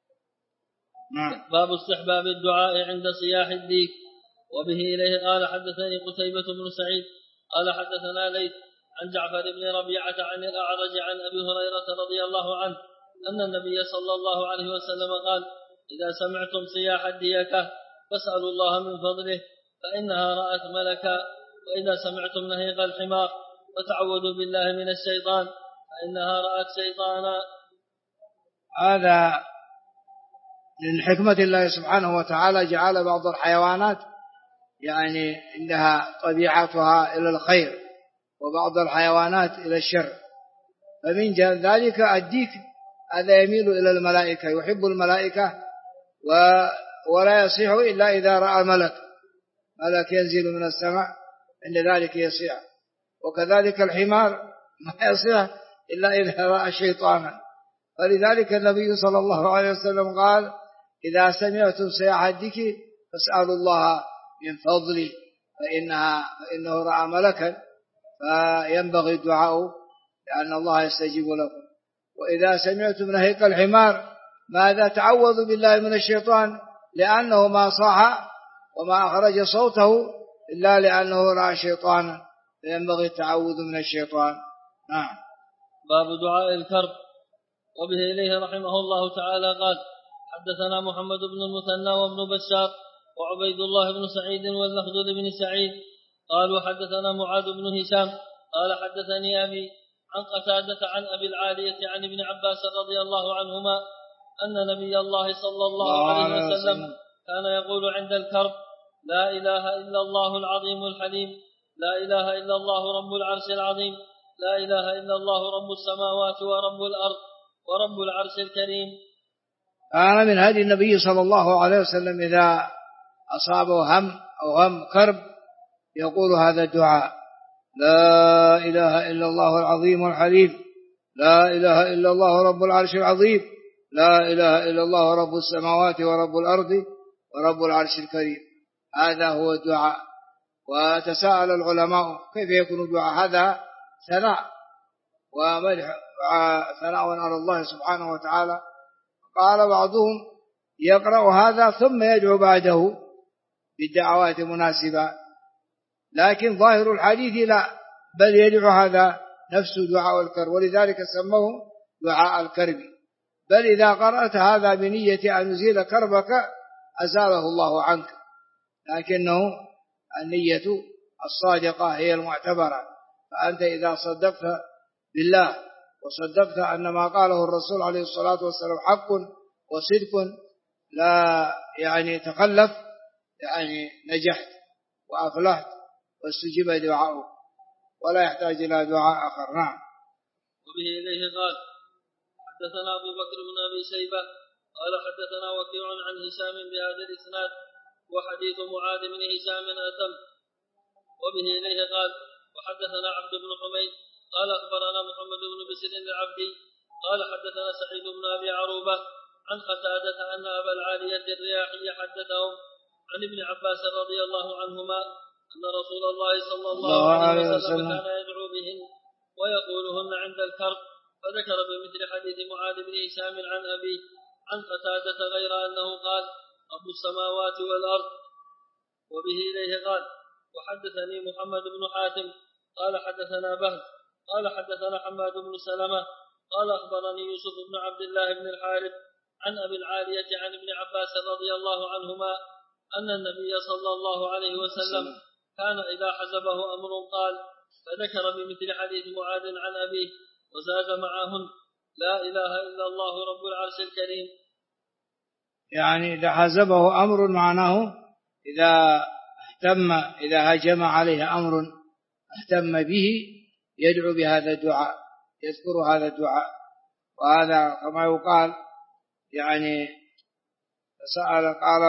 باب استحباب الدعاء عند صياح الديك. وبه إليه قال حدثني قتيبة بن سعيد قال حدثنا ليث عن جعفر بن ربيعة عن الأعرج عن أبي هريرة رضي الله عنه أن النبي صلى الله عليه وسلم قال: إذا سمعتم صياح الديكة فاسألوا الله من فضله فإنها رأت ملكا، وإذا سمعتم نهيق الحمار فتعوذوا بالله من الشيطان فإنها رأت شيطانا. هذا من حكمة الله سبحانه وتعالى جعل بعض الحيوانات يعني عندها طبيعتها إلى الخير وبعض الحيوانات إلى الشر، فمن ذلك الديك هذا يميل إلى الملائكة، يحب الملائكة ولا يصيح إلا إذا رأى ملك ينزل من السماء عند ذلك يصيح. وكذلك الحمار ما يصيح إلا إذا رأى شيطانا. فلذلك النبي صلى الله عليه وسلم قال: إذا سمعتم صياح الديك فاسألوا الله من فضله فإنه رأى ملكا فينبغي الدعاء لأن الله يستجيب لكم. وإذا سمعتم نهيق الحمار ماذا؟ تعوذوا بالله من الشيطان لأنه ما صاح وما أخرج صوته إلا لأنه رأى شيطانا فينبغي التعوذ من الشيطان. نعم. باب دعاء الكرب. وبه إليه رحمه الله تعالى قال: حدثنا محمد بن المثنى وابن بشار وعبيد الله بن سعيد واللفظ لابن سعيد قالوا حدثنا معاذ بن هشام قال حدثني أبي عن قتادة عن أبي العالية عن ابن عباس رضي الله عنهما أن نبي الله صلى الله عليه وسلم كان يقول عند الكرب: لا إله إلا الله العظيم الحليم، لا إله إلا الله رب العرش العظيم، لا إله إلا الله رب السماوات ورب الأرض ورب العرش الكريم. كان من هدي النبي صلى الله عليه وسلم إذا أصابه هم أو غم كرب يقول هذا الدعاء: لا إله إلا الله العظيم الحليم، لا إله إلا الله رب العرش العظيم، لا إله إلا الله رب السماوات ورب الأرض ورب العرش الكريم. هذا هو الدعاء. وتساءل العلماء كيف يكون الدعاء؟ هذا ثناء ومدح، ثناء على الله سبحانه وتعالى. قال بعضهم يقرأ هذا ثم يدعو بعده بالدعوات المناسبة، لكن ظاهر الحديث لا، بل يدعو هذا نفس دعاء الكرب، ولذلك سموه دعاء الكرب. بل إذا قرأت هذا بنية أن يزيل كربك أزاله الله عنك. لكنه النية الصادقة هي المعتبرة. فأنت إذا صدقت بالله وصدقت أن ما قاله الرسول عليه الصلاة والسلام حق وصدق لا يعني تخلف، يعني نجحت وأفلحت واستجيب دعاؤه ولا يحتاج إلى دعاء آخر. نعم. وبه إليه قال حدثنا أبو بكر بن أبي شيبة قال حدثنا وكيع عن هشام بهذا الإسناد وحديث معاذ بن هشام أتم. وبه إليه قال وحدثنا عبد بن حميد قال أخبرنا محمد بن بشر العبدي قال حدثنا سعيد بن أبي عروبة عن قتادة أن أبا العالية الرياحي حدثهم عن ابن عباس رضي الله عنهما أن رسول الله صلى الله عليه وسلم كان يدعو بهن ويقولهن عند الكرب، فذكر بمثل حديث معاذ بن هشام عن أبيه عن قتادة غير أنه قال رب السماوات والأرض. وبه إليه قال وحدثني محمد بن حاتم قال حدثنا بهز قال حدثنا حماد بن سلمة قال أخبرني يوسف بن عبد الله بن الحارث عن أبي العالية عن ابن عباس رضي الله عنهما أن النبي صلى الله عليه وسلم كان إذا حزبه أمر قال، فذكر بمثل حديث معاذ عن أبيه وزاد معهن لا إله إلا الله رب العرش الكريم. يعني إذا حزبه أمر معناه إذا هجم عليه أمر اهتم به يدعو بهذا الدعاء، يذكر هذا الدعاء. وهذا كما يقال يعني قال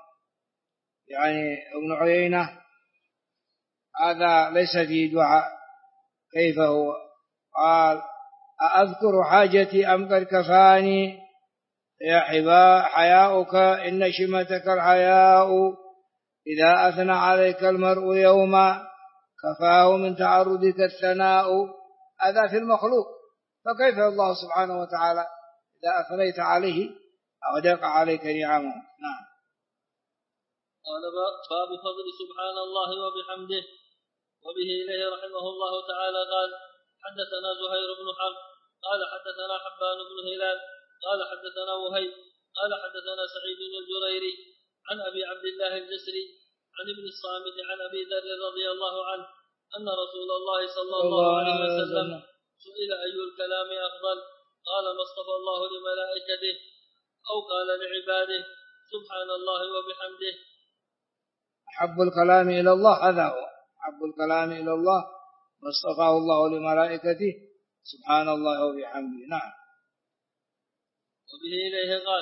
ابن عيينة هذا ليس فيه دعاء. كيف هو؟ قال أذكر حاجتي أم قد كفاني يا حياؤك إن شمتك الحياء إذا أثنى عليك المرء يوما كفاه من تعرضك الثناء. هذا في المخلوق، فكيف الله سبحانه وتعالى إذا أثنيت عليه أغدق عليك نعمه. نعم. قال باب فضل سبحان الله وبحمده. وبه إليه رحمه الله تعالى قال حدثنا زهير بن حرب قال حدثنا حبان بن هلال قال حدثنا وهيب قال حدثنا سعيد بن الجريري عن أبي عبد الله الجسري عن ابن الصامت عن أبي ذر رضي الله عنه أن رسول الله صلى الله عليه وسلم سئل أي الكلام أفضل قال ما اصطفى الله لملائكته أو قال لعباده سبحان الله وبحمده. أحب الكلام إلى الله هذا هو أحب الكلام إلى الله ما اصطفاه الله لملائكته سبحان الله وبحمده. نعم. وبه إليه قال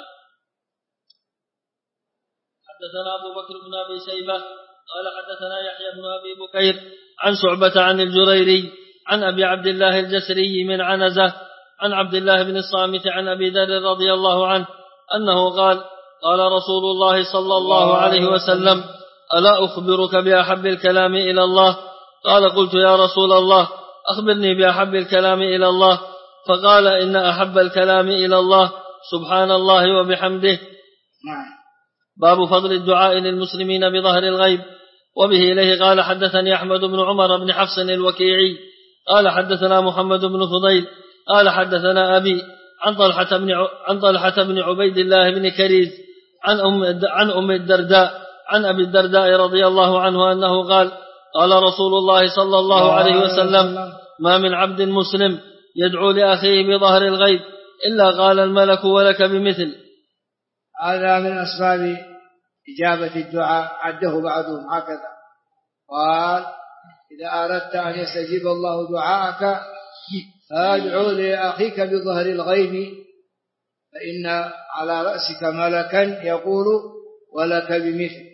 حدثنا أبو بكر بن أبي شيبة قال حدثنا يحيى بن أبي بكير عن شعبة عن الجريري عن أبي عبد الله الجسري من عنزة عن عبد الله بن الصامت عن أبي ذر رضي الله عنه أنه قال قال رسول الله صلى الله عليه وسلم ألا أخبرك بأحب الكلام إلى الله؟ قال قلت يا رسول الله أخبرني بأحب الكلام إلى الله. فقال إن أحب الكلام إلى الله سبحان الله وبحمده. باب فضل الدعاء للمسلمين بظهر الغيب. وبه إليه قال حدثني أحمد بن عمر بن حفص الوكيعي قال حدثنا محمد بن فضيل قال حدثنا أبي عن طلحة بن عبيد الله بن كريز عن أم الدرداء عن أبي الدرداء رضي الله عنه أنه قال قال رسول الله صلى الله عليه وسلم ما من عبد مسلم يدعو لأخيه بظهر الغيب إلا قال الملك ولك بمثل. هذا من أسباب إجابة الدعاء عده بعضهم هكذا قال إذا أردت أن يستجيب الله دعاءك فادعو لأخيك بظهر الغيب فإن على رأسك ملكا يقول ولك بمثل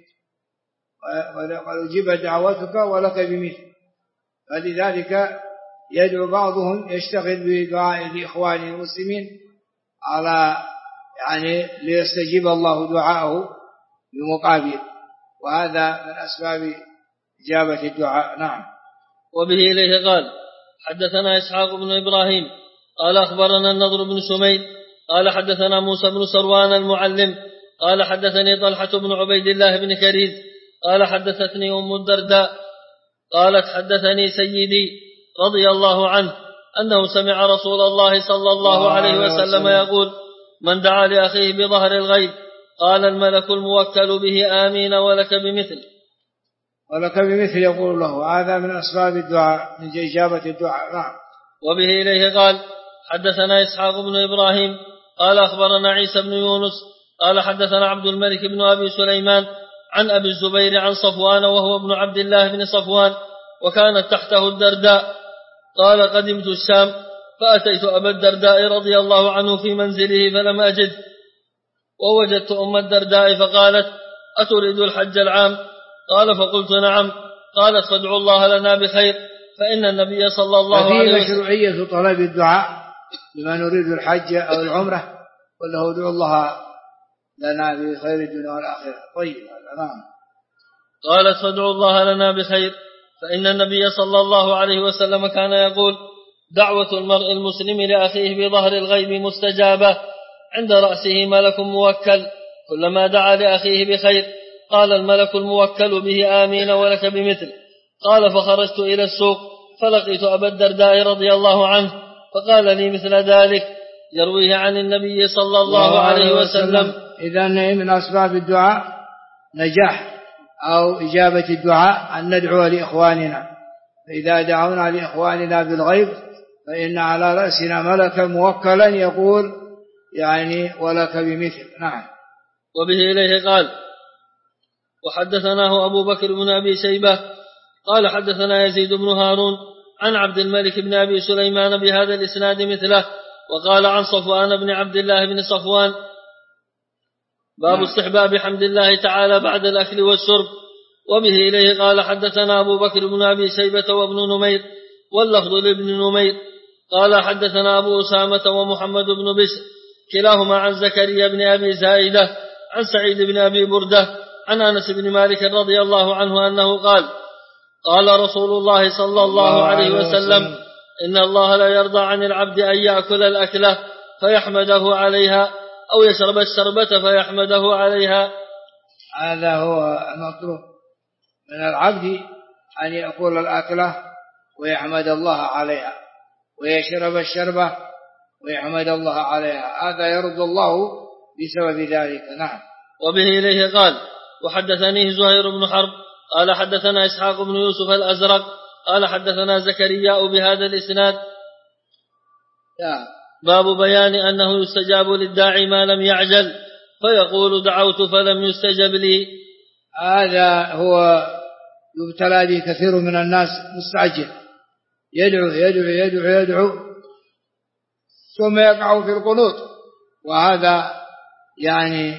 وأجيب دعوتك ولك بمثل. فلذلك يدعو بعضهم يشتغل بدعاء لإخوانه المسلمين على ليستجيب الله دعاءه بمقابل، وهذا من أسباب إجابة الدعاء. نعم. وبه إليه قال حدثنا إسحاق بن إبراهيم قال أخبرنا النضر بن سميد قال حدثنا موسى بن سروان المعلم قال حدثني طلحة بن عبيد الله بن كريز قال حدثتني أم الدرداء قالت حدثني سيدي رضي الله عنه أنه سمع رسول الله صلى الله عليه وسلم يقول من دعا لأخيه بظهر الغيب قال الملك الموكل به آمين ولك بمثل. ولك بمثل يقول له. هذا من أسباب الدعاء، من إجابة الدعاء. نعم. وبه إليه قال حدثنا إسحاق بن إبراهيم قال أخبرنا عيسى بن يونس قال حدثنا عبد الملك بن أبي سليمان عن أبي الزبير عن صفوان وهو ابن عبد الله بن صفوان وكانت تحته الدرداء قال قدمت الشام فأتيت أبا الدرداء رضي الله عنه في منزله فلم أجد، ووجدت أم الدرداء فقالت أتريد الحج العام؟ قال فقلت نعم. قالت فادعوا الله لنا بخير فإن النبي صلى الله عليه وسلم. مشروعية طلب الدعاء لما نريد الحج أو العمرة وله ادعوا الله لنا بخير الدنيا والآخرة. طيب نعم. قالت فادعوا الله لنا بخير فإن النبي صلى الله عليه وسلم كان يقول دعوة المرء المسلم لأخيه بظهر الغيب مستجابة، عند رأسه ملك موكل كلما دعا لأخيه بخير قال الملك الموكل به آمين ولك بمثل. قال فخرجت إلى السوق فلقيت أبا الدرداء رضي الله عنه فقال لي مثل ذلك يرويه عن النبي صلى الله عليه وسلم. إذن من أسباب الدعاء نجاح أو إجابة الدعاء أن ندعو لإخواننا، فإذا دعونا لإخواننا بالغيب فإن على رأسنا ملكا موكلا يقول يعني ولك بمثل. نعم. وبه إليه قال وحدثناه أبو بكر بن أبي شيبة قال حدثنا يزيد بن هارون عن عبد الملك بن أبي سليمان بهذا الإسناد مثله، وقال عن صفوان بن عبد الله بن صفوان باب استحباب حمد الله تعالى بعد الأكل والشرب. وبه إليه قال حدثنا أبو بكر بن أبي شيبة وابن نمير واللفظ لابن نمير قال حدثنا أبو أسامة ومحمد بن بشر كلاهما عن زكريا بن أبي زائدة عن سعيد بن أبي بردة عن أنس بن مالك رضي الله عنه أنه قال قال رسول الله صلى الله عليه وسلم إن الله لا يرضى عن العبد أن يأكل الأكلة فيحمده عليها أو يشرب الشربة فيحمده عليها. هذا هو المطلوب من العبد أن يأكل الأكلة ويحمد الله عليها، ويشرب الشربة ويحمد الله عليها، هذا يرضى الله بسبب ذلك. نعم. وبه إليه قال وحدثني زهير بن حرب قال حدثنا إسحاق بن يوسف الأزرق قال حدثنا زكريا بهذا الإسناد. باب بيان أنه يستجاب للداعي ما لم يعجل فيقول دعوت فلم يستجب لي. هذا هو يبتلى به كثير من الناس، مستعجل يدعو يدعو يدعو يدعو ثم يقع في القنوط، وهذا يعني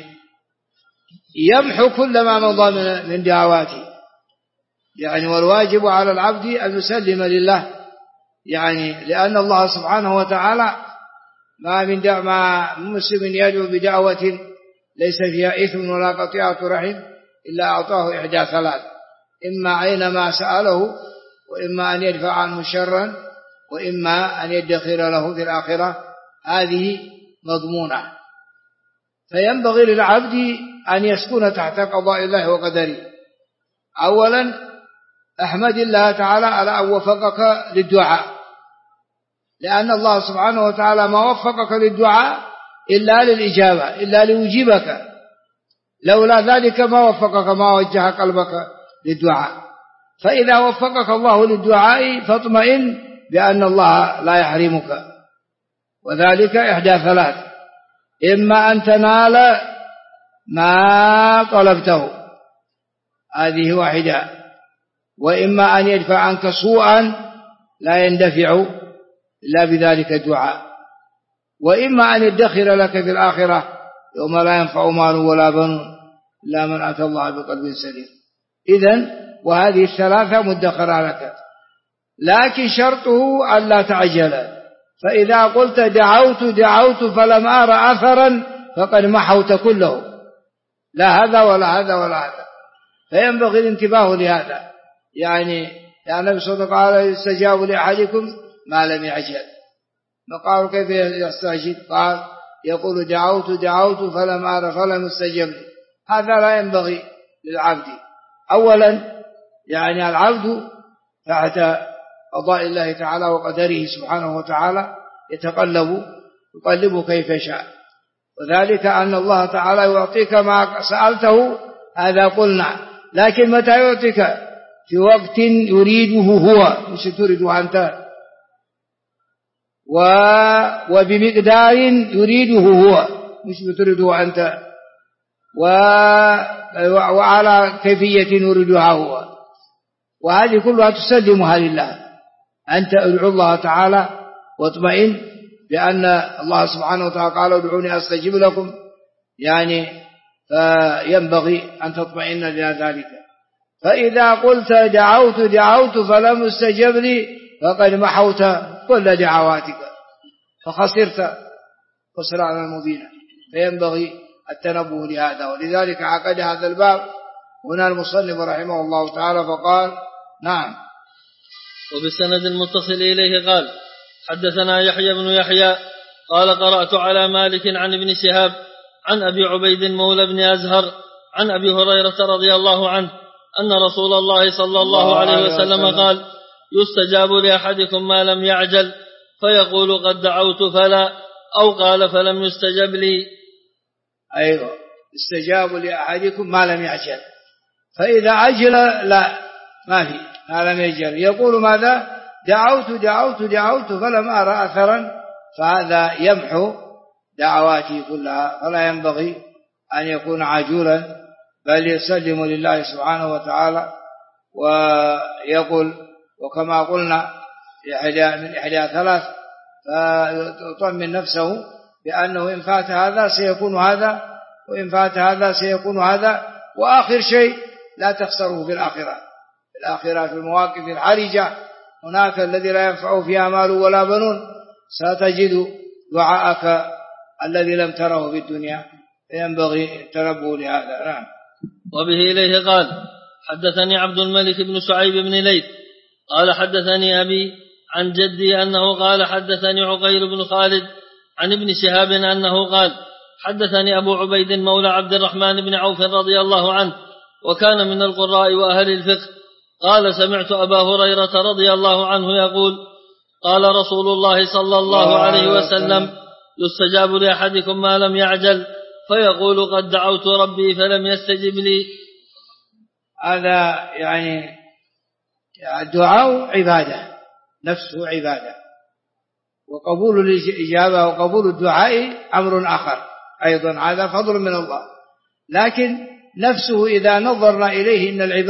يمحو كل ما مضى من دعواته يعني. والواجب على العبد أن يسلم لله يعني، لأن الله سبحانه وتعالى ما من مسلم يدعو بدعوة ليس فيها إثم ولا قطيعة رحم إلا أعطاه إحدى ثلاث: إما أينما سأله، وإما أن يدفع عنه شرا، وإما أن يدخر له في الآخرة. هذه مضمونة. فينبغي للعبد أن يسكن تحت قضاء الله وقدره. أولا أحمد الله تعالى على أن وفقك للدعاء، لأن الله سبحانه وتعالى ما وفقك للدعاء إلا للإجابة، إلا ليجيبك، لولا ذلك ما وفقك، ما وجه قلبك للدعاء. فإذا وفقك الله للدعاء فاطمئن بأن الله لا يحرمك، وذلك إحدى ثلاث: إما أن تنال ما طلبته، هذه واحدة، وإما أن يدفع عنك سوءا لا يندفع إلا بذلك الدعاء، وإما أن يدخر لك في الآخرة يوم لا ينفع مال ولا بنون إلا من أتى الله بقلب سليم. إذن وهذه الثلاثة مدخرة لك، لكن شرطه ألا تعجل. فإذا قلت دعوت فلم أرى أثرا فقد محوت كله، لا هذا ولا هذا ولا هذا. فينبغي الانتباه لهذا يعني. النبي صلى الله عليه وسلم قال يستجاب لأحدكم ما لم يعجل. فقالوا كيف يستعجل؟ قال يقول دعوت فلم أرى فلم يستجب لي. هذا لا ينبغي للعبد. أولا يعني العبد تحت قضاء الله تعالى وقدره سبحانه وتعالى يقلب كيف شاء، وذلك أن الله تعالى يعطيك ما سألته، هذا قلنا، لكن متى يعطيك؟ في وقت يريده هو، مش تريده أنت، وبمقدار يريده هو، مش تريده أنت، وعلى كيفية يريدها هو. وهذه كلها تسلمها لله. أنت ادعو الله تعالى واطمئن بأن الله سبحانه وتعالى قال ادعوني أستجيب لكم، يعني فينبغي أن تطمئن إلى ذلك. فإذا قلت دعوت فلم يستجب لي فقد محوت كل دعواتك فخسرت خسرانا مبينا. فينبغي التنبه لهذا، ولذلك عقد هذا الباب هنا المصنف رحمه الله تعالى فقال: نعم. وبالسند المتصل إليه قال: حدثنا يحيى بن يحيى قال: قرأت على مالك عن ابن شهاب عن أبي عبيد مولى بن أزهر عن أبي هريرة رضي الله عنه أن رسول الله صلى الله عليه وسلم قال: يستجاب لأحدكم ما لم يعجل، فيقول قد دعوت فلا، أو قال فلم يستجب لي. أيوة، استجاب لأحدكم ما لم يعجل، فإذا عجل لا، ما في، ما لم يعجل يقول ماذا؟ دعوت فلم أرى أثرا، فهذا يمحو دعواتي كلها. فلا ينبغي أن يكون عجولا، بل يسلم لله سبحانه وتعالى ويقول، وكما قلنا من إحدى ثلاث، فيطمن نفسه بأنه إن فات هذا سيكون هذا، وإن فات هذا سيكون هذا. وآخر شيء لا تخسره في الآخرة في المواقف الحرجة، هناك الذي لا ينفع فيها مال ولا بنون، ستجد دعاءك الذي لم تره في الدنيا. ينبغي التنبه لهذا. نعم. وبه إليه قال: حدثني عبد الملك بن شعيب بن ليث قال: حدثني أبي عن جدي أنه قال: حدثني عقيل بن خالد عن ابن شهاب أنه قال: حدثني أبو عبيد مولى عبد الرحمن بن عوف رضي الله عنه، وكان من القراء وأهل الفقه، قال: سمعت أبا هريرة رضي الله عنه يقول: قال رسول الله صلى الله عليه وسلم: يستجاب لأحدكم ما لم يعجل، فيقول قد دعوت ربي فلم يستجب لي. هذا يعني الدعاء عبادة، نفسه عبادة، وقبول الإجابة وقبول الدعاء أمر آخر أيضا، هذا فضل من الله. لكن نفسه إذا نظرنا إليه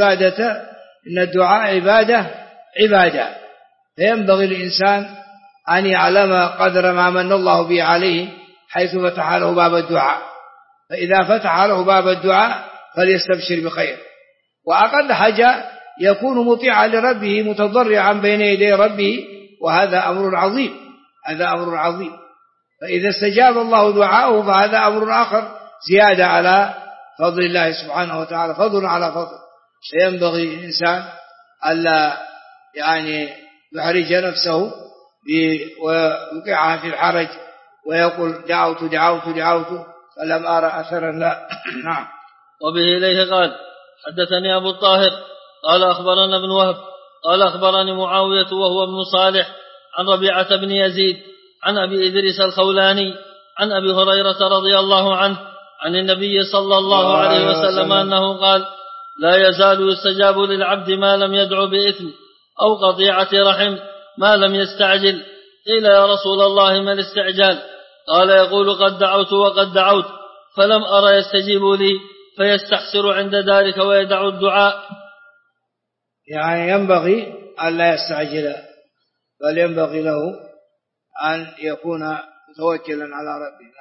إن الدعاء عبادة، فينبغي الإنسان أن يعلم قدر ما من الله به عليه حيث فتح له باب الدعاء. فإذا فتح له باب الدعاء فليستبشر بخير، وأقل حاجة يكون مطيعا لربه متضرعا بين يدي ربه، وهذا أمر عظيم. فإذا استجاب الله دعاءه فهذا أمر آخر زيادة على فضل الله سبحانه وتعالى، فضل على فضل. فينبغي الإنسان ألا يعني يحرج نفسه ويوقعها في الحرج ويقول دعوت فلم أرى أثرا، لا. نعم. وبه إليه قال: حدثني أبو الطاهر قال: أخبرنا ابن وهب قال: أخبرني معاوية وهو ابن صالح عن ربيعة بن يزيد عن أبي إدريس الخولاني عن أبي هريرة رضي الله عنه عن النبي صلى الله عليه وسلم أنه قال: لا يزال يستجاب للعبد ما لم يدع بإثم أو قطيعة رحم ما لم يستعجل. قيل: يا رسول الله ما الاستعجال؟ قال: يقول قد دعوت وقد دعوت فلم أرى يستجيب لي، فيستحسر عند ذلك ويدع الدعاء. يعني ينبغي أن لا يستعجل، بل ينبغي له أن يكون متوكلا على ربه.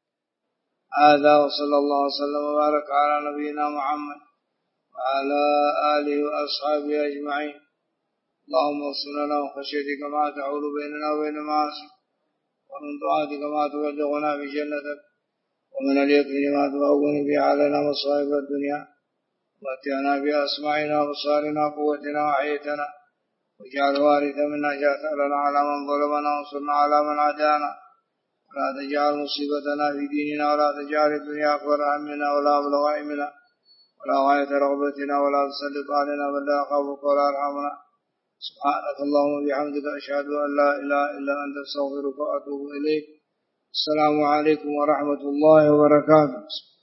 هذا، وصلى الله وسلم وبارك على نبينا محمد وعلى آله وأصحابه أجمعين. اللهم اغفر لنا من خشيتك ما تحول بيننا وبين معاصيك، ومن طاعتك ما تبلغنا بجنتك، ومن اليقين ما تهون به علينا مصائب الدنيا، ومتعنا بأسماعنا وأبصارنا وقوتنا وأحييتنا، واجعل الوارث منا، اجعل ثأرنا على من ظلمنا وانصرنا على من عادانا، ولا تجعل مصيبتنا في ديننا، ولا تجعل الدنيا أكبر همنا ولا مبلغ علمنا ولا غاية رغبتنا، ولا تسلط علينا من لا يخافك ولا يرحمنا. سبحانك اللهم وبحمدك، أشهد أن لا إله إلا أنت، أستغفرك وأتوب إليك. السلام عليكم ورحمة الله وبركاته.